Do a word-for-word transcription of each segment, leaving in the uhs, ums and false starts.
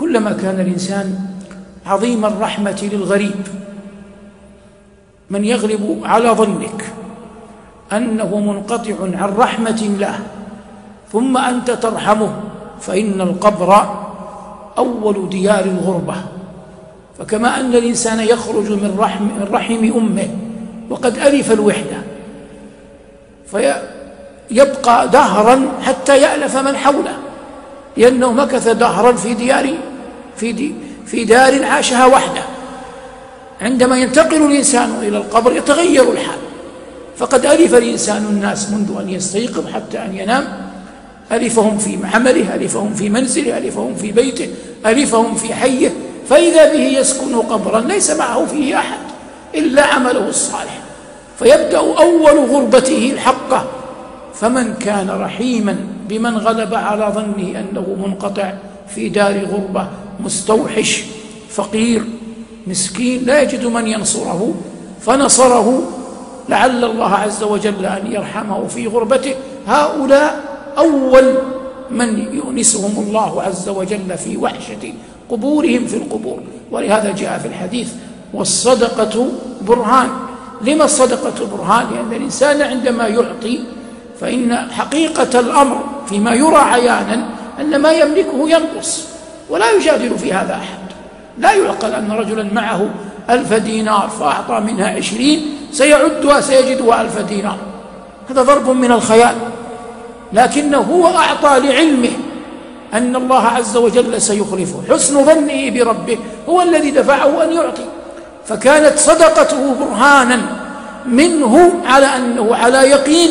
كلما كان الإنسان عظيم الرحمة للغريب، من يغلب على ظنك أنه منقطع عن رحمة الله ثم أنت ترحمه، فإن القبر أول ديار الغربة. فكما أن الإنسان يخرج من رحم, من رحم أمه وقد ألف الوحدة فيبقى دهرا حتى يألف من حوله، لأنه مكث دهرا في ديار في, دي في دار عاشها وحده. عندما ينتقل الإنسان إلى القبر يتغير الحال، فقد ألف الإنسان الناس منذ أن يستيقظ حتى أن ينام، ألفهم في عمله، ألفهم في منزله، ألفهم في بيته، ألفهم في حيه، فإذا به يسكن قبرا ليس معه فيه أحد إلا عمله الصالح، فيبدأ أول غربته الحقة. فمن كان رحيما بمن غلب على ظنه أنه منقطع في دار غربة، مستوحش، فقير، مسكين، لا يجد من ينصره فنصره، لعل الله عز وجل أن يرحمه في غربته، هؤلاء أول من يؤنسهم الله عز وجل في وحشة قبورهم في القبور. ولهذا جاء في الحديث: والصدقة برهان. لما الصدقة برهان؟ لأن الإنسان عندما يعطي فإن حقيقة الأمر فيما يرى عيانا أن ما يملكه ينقص، ولا يجادل في هذا أحد. لا يعقل أن رجلا معه ألف دينار فأعطى منها عشرين سيعدها سيجدها ألف دينار، هذا ضرب من الخيال. لكنه هو أعطى لعلمه أن الله عز وجل سيخلفه، حسن ظنه بربه هو الذي دفعه أن يعطي، فكانت صدقته برهانا منه على أنه على يقين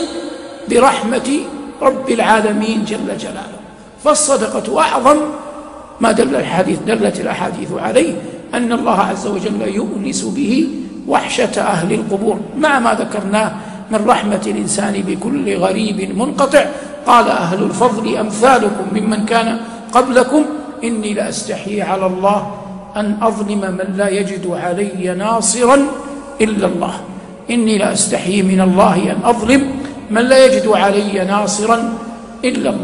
برحمة رب العالمين جل جلاله. فالصدقة أعظم ما دل الحديث دلت الأحاديث عليه، أن الله عز وجل يؤنس به وحشة أهل القبور، مع ما ذكرناه من رحمة الإنسان بكل غريب منقطع. قال أهل الفضل: أمثالكم ممن كان قبلكم إني لأستحيي على الله أن أظلم من لا يجد علي ناصرا إلا الله. إني لأستحيي من الله أن أظلم من لا يجد علي ناصرا إلا الله.